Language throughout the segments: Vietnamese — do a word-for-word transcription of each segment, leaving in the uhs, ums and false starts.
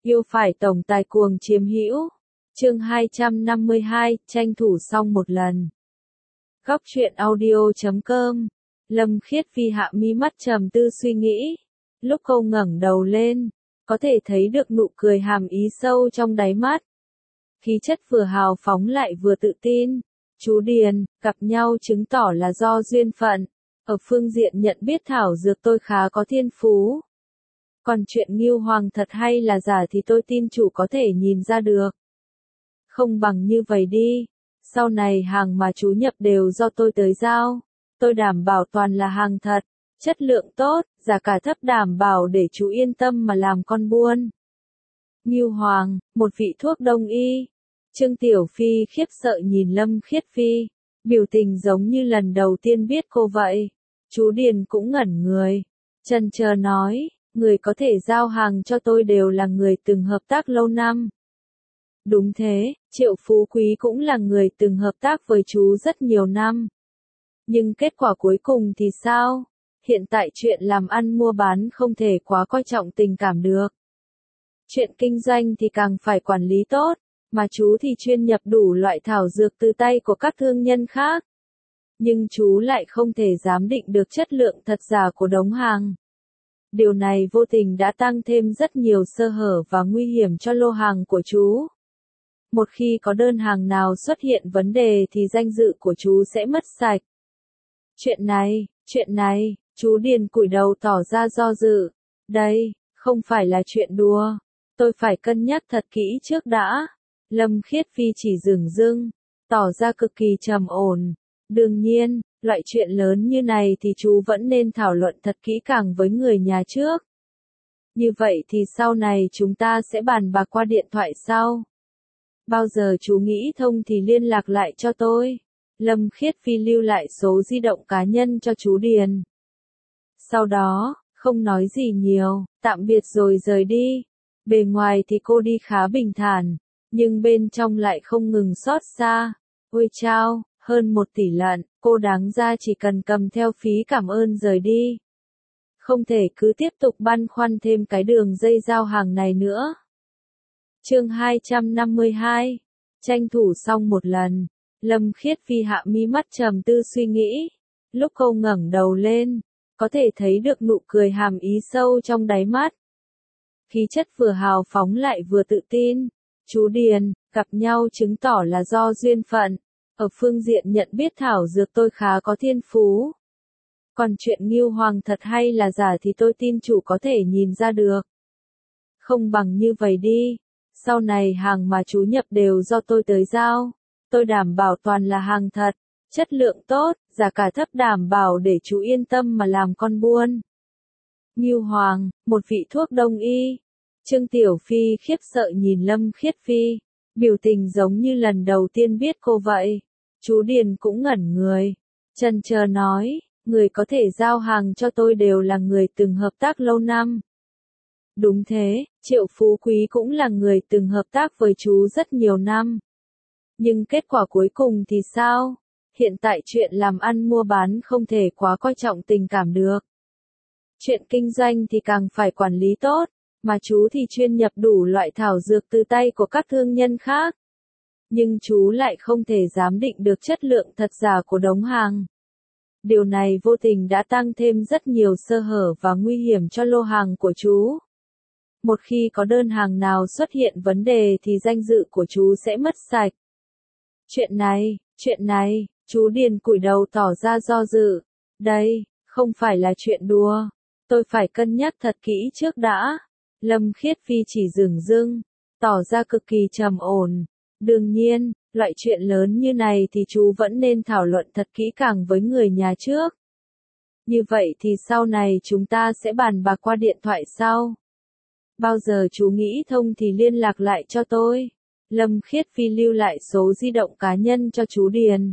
Yêu phải tổng tài cuồng chiếm hữu. Chương hai trăm năm mươi hai, tranh thủ xong một lần. Góc truyện audio chấm com. Lâm Khiết Phi hạ mi mắt trầm tư suy nghĩ. Lúc cô ngẩng đầu lên, có thể thấy được nụ cười hàm ý sâu trong đáy mắt. Khí chất vừa hào phóng lại vừa tự tin. Chú Điền, gặp nhau chứng tỏ là do duyên phận. Ở phương diện nhận biết thảo dược tôi khá có thiên phú. Còn chuyện Ngưu Hoàng thật hay là giả thì tôi tin chủ có thể nhìn ra được. Không bằng như vậy đi, sau này hàng mà chú nhập đều do tôi tới giao. Tôi đảm bảo toàn là hàng thật, chất lượng tốt, giá cả thấp đảm bảo để chú yên tâm mà làm con buôn. Ngưu Hoàng, một vị thuốc đông y. Trương Tiểu Phi khiếp sợ nhìn Lâm Khiết Phi, biểu tình giống như lần đầu tiên biết cô vậy. Chú Điền cũng ngẩn người, chần chờ nói, người có thể giao hàng cho tôi đều là người từng hợp tác lâu năm. Đúng thế, Triệu Phú Quý cũng là người từng hợp tác với chú rất nhiều năm. Nhưng kết quả cuối cùng thì sao? Hiện tại chuyện làm ăn mua bán không thể quá coi trọng tình cảm được. Chuyện kinh doanh thì càng phải quản lý tốt, mà chú thì chuyên nhập đủ loại thảo dược từ tay của các thương nhân khác. Nhưng chú lại không thể giám định được chất lượng thật giả của đống hàng. Điều này vô tình đã tăng thêm rất nhiều sơ hở và nguy hiểm cho lô hàng của chú. Một khi có đơn hàng nào xuất hiện vấn đề thì danh dự của chú sẽ mất sạch. Chuyện này, chuyện này, chú Điền cúi đầu tỏ ra do dự. Đây, không phải là chuyện đùa. Tôi phải cân nhắc thật kỹ trước đã. Lâm Khiết Phi chỉ dửng dưng, tỏ ra cực kỳ trầm ổn. Đương nhiên, loại chuyện lớn như này thì chú vẫn nên thảo luận thật kỹ càng với người nhà trước. Như vậy thì sau này chúng ta sẽ bàn bạc qua điện thoại sau. Bao giờ chú nghĩ thông thì liên lạc lại cho tôi. Lâm Khiết Phi lưu lại số di động cá nhân cho chú Điền. Sau đó, không nói gì nhiều, tạm biệt rồi rời đi. Bề ngoài thì cô đi khá bình thản, nhưng bên trong lại không ngừng xót xa. Ôi chao, hơn một tỷ lận, cô đáng ra chỉ cần cầm theo phí cảm ơn rời đi. Không thể cứ tiếp tục băn khoăn thêm cái đường dây giao hàng này nữa. Chương hai trăm năm mươi hai, tranh thủ xong một lần. Lâm Khiết Phi hạ mi mắt trầm tư suy nghĩ. Lúc cô ngẩng đầu lên, có thể thấy được nụ cười hàm ý sâu trong đáy mắt. Khí chất vừa hào phóng lại vừa tự tin. Chú Điền, gặp nhau chứng tỏ là do duyên phận. Ở phương diện nhận biết thảo dược tôi khá có thiên phú. Còn chuyện Ngưu Hoàng thật hay là giả thì tôi tin chủ có thể nhìn ra được. Không bằng như vậy đi, sau này hàng mà chú nhập đều do tôi tới giao. Tôi đảm bảo toàn là hàng thật, chất lượng tốt, giá cả thấp đảm bảo để chú yên tâm mà làm con buôn. Ngưu Hoàng, một vị thuốc đông y. Trương Tiểu Phi khiếp sợ nhìn Lâm Khiết Phi, biểu tình giống như lần đầu tiên biết cô vậy. Chú Điền cũng ngẩn người, chần chờ nói, người có thể giao hàng cho tôi đều là người từng hợp tác lâu năm. Đúng thế, Triệu Phú Quý cũng là người từng hợp tác với chú rất nhiều năm. Nhưng kết quả cuối cùng thì sao? Hiện tại chuyện làm ăn mua bán không thể quá coi trọng tình cảm được. Chuyện kinh doanh thì càng phải quản lý tốt, mà chú thì chuyên nhập đủ loại thảo dược từ tay của các thương nhân khác. Nhưng chú lại không thể giám định được chất lượng thật giả của đống hàng. Điều này vô tình đã tăng thêm rất nhiều sơ hở và nguy hiểm cho lô hàng của chú. Một khi có đơn hàng nào xuất hiện vấn đề thì danh dự của chú sẽ mất sạch. Chuyện này, chuyện này, chú Điền cúi đầu tỏ ra do dự. Đây, không phải là chuyện đùa. Tôi phải cân nhắc thật kỹ trước đã. Lâm Khiết Phi chỉ dửng dưng, tỏ ra cực kỳ trầm ổn. Đương nhiên, loại chuyện lớn như này thì chú vẫn nên thảo luận thật kỹ càng với người nhà trước. Như vậy thì sau này chúng ta sẽ bàn bạc qua điện thoại sau. Bao giờ chú nghĩ thông thì liên lạc lại cho tôi. Lâm Khiết Phi lưu lại số di động cá nhân cho chú Điền.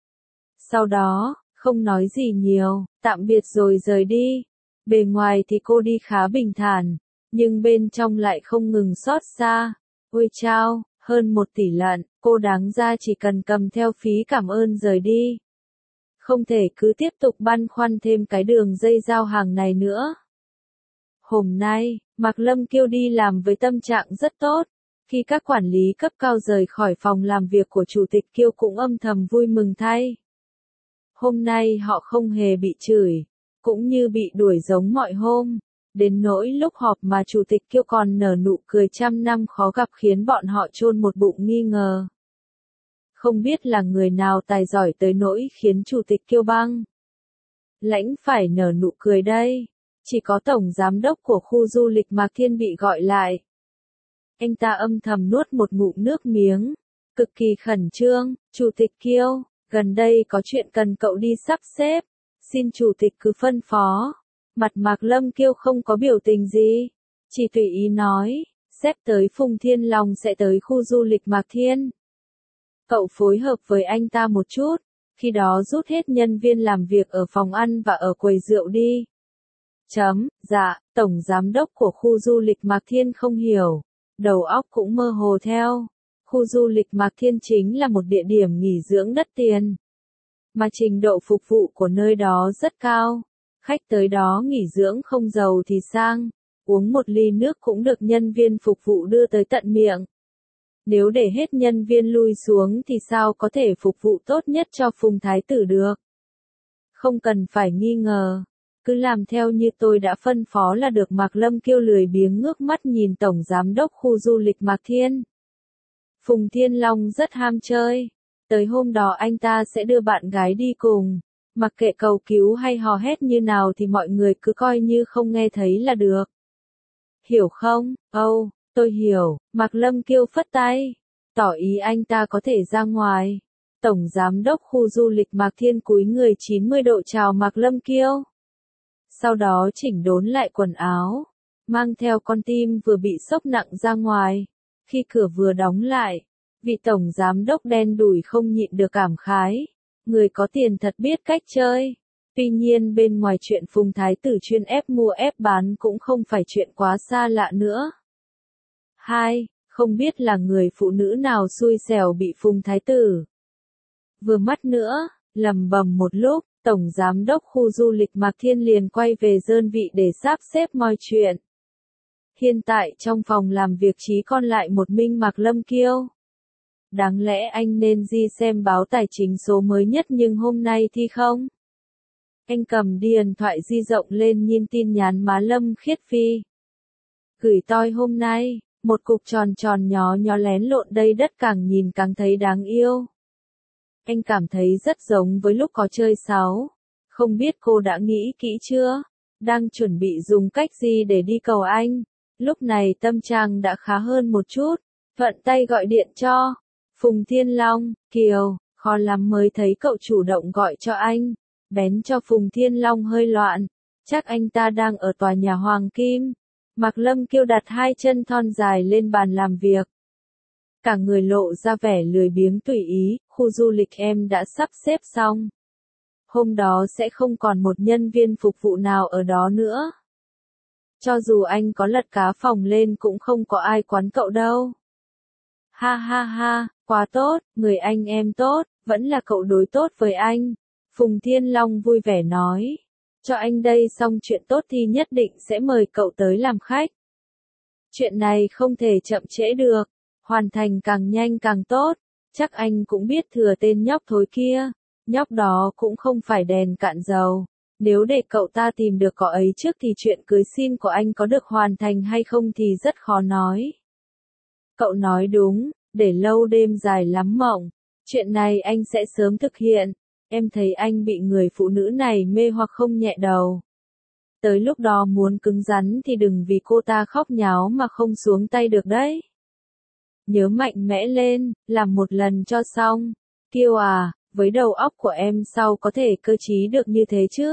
Sau đó, không nói gì nhiều, tạm biệt rồi rời đi. Bề ngoài thì cô đi khá bình thản, nhưng bên trong lại không ngừng xót xa. Ôi chao, hơn một tỷ lận, cô đáng ra chỉ cần cầm theo phí cảm ơn rời đi. Không thể cứ tiếp tục băn khoăn thêm cái đường dây giao hàng này nữa. Hôm nay, Mạc Lâm Kiêu đi làm với tâm trạng rất tốt. Khi các quản lý cấp cao rời khỏi phòng làm việc của Chủ tịch Kiêu cũng âm thầm vui mừng thay. Hôm nay họ không hề bị chửi, cũng như bị đuổi giống mọi hôm. Đến nỗi lúc họp mà Chủ tịch Kiêu còn nở nụ cười trăm năm khó gặp khiến bọn họ chôn một bụng nghi ngờ. Không biết là người nào tài giỏi tới nỗi khiến Chủ tịch Kiêu băng lãnh phải nở nụ cười đây. Chỉ có Tổng Giám đốc của khu du lịch Mạc Thiên bị gọi lại. Anh ta âm thầm nuốt một ngụm nước miếng, cực kỳ khẩn trương. Chủ tịch Kiêu, gần đây có chuyện cần cậu đi sắp xếp, xin Chủ tịch cứ phân phó. Mặt Mạc Lâm Kiêu không có biểu tình gì, chỉ tùy ý nói, sếp tới Phùng Thiên Long sẽ tới khu du lịch Mạc Thiên. Cậu phối hợp với anh ta một chút, khi đó rút hết nhân viên làm việc ở phòng ăn và ở quầy rượu đi. Chấm, dạ, Tổng Giám đốc của khu du lịch Mạc Thiên không hiểu, đầu óc cũng mơ hồ theo. Khu du lịch Mạc Thiên chính là một địa điểm nghỉ dưỡng đắt tiền, mà trình độ phục vụ của nơi đó rất cao. Khách tới đó nghỉ dưỡng không giàu thì sang, uống một ly nước cũng được nhân viên phục vụ đưa tới tận miệng. Nếu để hết nhân viên lui xuống thì sao có thể phục vụ tốt nhất cho Phùng Thái tử được? Không cần phải nghi ngờ, cứ làm theo như tôi đã phân phó là được. Mạc Lâm Kiêu lười biếng ngước mắt nhìn Tổng Giám đốc khu du lịch Mạc Thiên. Phùng Thiên Long rất ham chơi, tới hôm đó anh ta sẽ đưa bạn gái đi cùng. Mặc kệ cầu cứu hay hò hét như nào thì mọi người cứ coi như không nghe thấy là được. Hiểu không? Âu, oh, tôi hiểu. Mạc Lâm Kiêu phất tay, tỏ ý anh ta có thể ra ngoài. Tổng Giám đốc khu du lịch Mạc Thiên cúi người chín mươi độ chào Mạc Lâm Kiêu. Sau đó chỉnh đốn lại quần áo, mang theo con tim vừa bị sốc nặng ra ngoài. Khi cửa vừa đóng lại, vị Tổng Giám đốc đen đủi không nhịn được cảm khái. Người có tiền thật biết cách chơi. Tuy nhiên bên ngoài chuyện Phùng Thái tử chuyên ép mua ép bán cũng không phải chuyện quá xa lạ nữa. Hai, không biết là người phụ nữ nào xui xẻo bị Phùng Thái tử vừa mắt nữa, lầm bầm một lúc, Tổng Giám đốc khu du lịch Mạc Thiên liền quay về đơn vị để sắp xếp mọi chuyện. Hiện tại trong phòng làm việc chỉ còn lại một mình Mạc Lâm Kiêu. Đáng lẽ anh nên đi xem báo tài chính số mới nhất nhưng hôm nay thì không. Anh cầm điện thoại di động lên nhìn tin nhắn má Lâm Khiết Phi gửi tôi hôm nay, một cục tròn tròn nhó nhó lén lộn đây đất càng nhìn càng thấy đáng yêu. Anh cảm thấy rất giống với lúc có chơi sáu. Không biết cô đã nghĩ kỹ chưa? Đang chuẩn bị dùng cách gì để đi cầu anh? Lúc này tâm trạng đã khá hơn một chút, thuận tay gọi điện cho Phùng Thiên Long. Kiều, khó lắm mới thấy cậu chủ động gọi cho anh. Bén cho Phùng Thiên Long hơi loạn, chắc anh ta đang ở tòa nhà Hoàng Kim. Mạc Lâm Kiêu đặt hai chân thon dài lên bàn làm việc, cả người lộ ra vẻ lười biếng tùy ý. Khu du lịch em đã sắp xếp xong. Hôm đó sẽ không còn một nhân viên phục vụ nào ở đó nữa. Cho dù anh có lật cá phòng lên cũng không có ai quán cậu đâu. Ha ha ha, quá tốt, người anh em tốt, vẫn là cậu đối tốt với anh. Phùng Thiên Long vui vẻ nói. Cho anh đây xong chuyện tốt thì nhất định sẽ mời cậu tới làm khách. Chuyện này không thể chậm trễ được, hoàn thành càng nhanh càng tốt. Chắc anh cũng biết thừa tên nhóc thối kia. Nhóc đó cũng không phải đèn cạn dầu. Nếu để cậu ta tìm được cậu ấy trước thì chuyện cưới xin của anh có được hoàn thành hay không thì rất khó nói. Cậu nói đúng, để lâu đêm dài lắm mộng. Chuyện này anh sẽ sớm thực hiện. Em thấy anh bị người phụ nữ này mê hoặc không nhẹ đầu. Tới lúc đó muốn cứng rắn thì đừng vì cô ta khóc nháo mà không xuống tay được đấy. Nhớ mạnh mẽ lên, làm một lần cho xong. Kiêu à, với đầu óc của em sao có thể cơ trí được như thế chứ?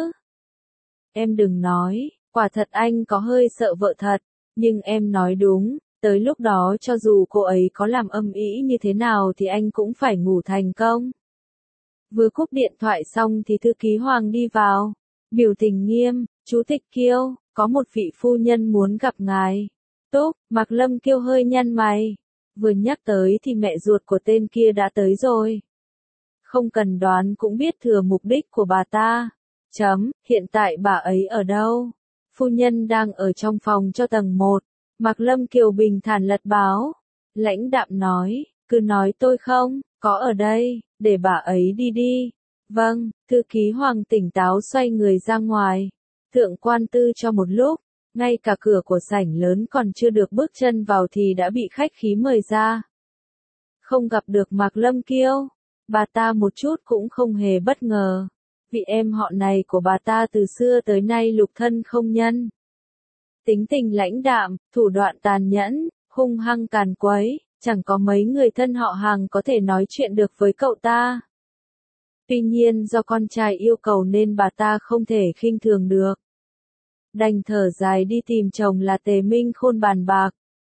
Em đừng nói, quả thật anh có hơi sợ vợ thật, nhưng em nói đúng, tới lúc đó cho dù cô ấy có làm âm ĩ như thế nào thì anh cũng phải ngủ thành công. Vừa cúp điện thoại xong thì thư ký Hoàng đi vào, biểu tình nghiêm. Chủ tịch Kiêu, có một vị phu nhân muốn gặp ngài. Tốt, Mạc Lâm Kiêu hơi nhăn mày. Vừa nhắc tới thì mẹ ruột của tên kia đã tới rồi. Không cần đoán cũng biết thừa mục đích của bà ta. Chấm, hiện tại bà ấy ở đâu? Phu nhân đang ở trong phòng cho tầng một. Mạc Lâm Kiều bình thản lật báo. Lãnh đạm nói, cứ nói tôi không, có ở đây, để bà ấy đi đi. Vâng, thư ký Hoàng tỉnh táo xoay người ra ngoài. Thượng quan tư cho một lúc, ngay cả cửa của sảnh lớn còn chưa được bước chân vào thì đã bị khách khí mời ra. Không gặp được Mạc Lâm Kiều, bà ta một chút cũng không hề bất ngờ. Vị em họ này của bà ta từ xưa tới nay lục thân không nhân. Tính tình lãnh đạm, thủ đoạn tàn nhẫn, hung hăng càn quấy, chẳng có mấy người thân họ hàng có thể nói chuyện được với cậu ta. Tuy nhiên do con trai yêu cầu nên bà ta không thể khinh thường được. Đành thở dài đi tìm chồng là Tề Minh Khôn bàn bạc.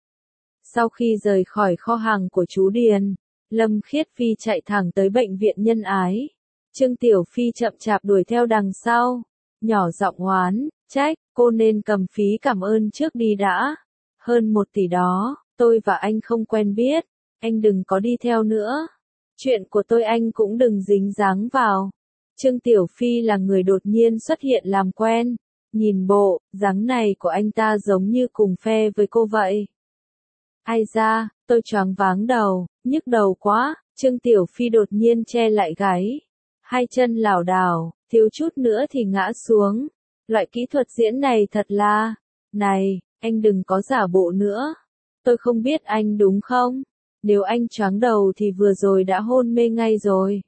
Sau khi rời khỏi kho hàng của chú Điền, Lâm Khiết Phi chạy thẳng tới bệnh viện Nhân Ái. Trương Tiểu Phi chậm chạp đuổi theo đằng sau, nhỏ giọng oán, trách, cô nên cầm phí cảm ơn trước đi đã. Hơn một tỷ đó, tôi và anh không quen biết, anh đừng có đi theo nữa. Chuyện của tôi anh cũng đừng dính dáng vào. Trương Tiểu Phi là người đột nhiên xuất hiện làm quen, nhìn bộ, dáng này của anh ta giống như cùng phe với cô vậy. Ai da, tôi choáng váng đầu, nhức đầu quá, Trương Tiểu Phi đột nhiên che lại gáy. Hai chân lảo đảo, thiếu chút nữa thì ngã xuống. Loại kỹ thuật diễn này thật là... Này, anh đừng có giả bộ nữa. Tôi không biết anh đúng không? Nếu anh choáng đầu thì vừa rồi đã hôn mê ngay rồi.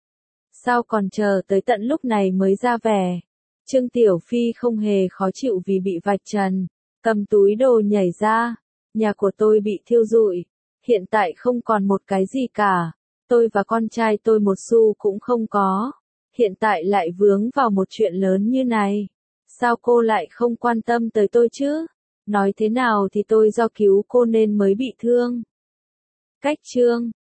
Sao còn chờ tới tận lúc này mới ra vẻ? Trương Tiểu Phi không hề khó chịu vì bị vạch trần. Cầm túi đồ nhảy ra. Nhà của tôi bị thiêu rụi. Hiện tại không còn một cái gì cả. Tôi và con trai tôi một xu cũng không có. Hiện tại lại vướng vào một chuyện lớn như này. Sao cô lại không quan tâm tới tôi chứ? Nói thế nào thì tôi do cứu cô nên mới bị thương. Cách chương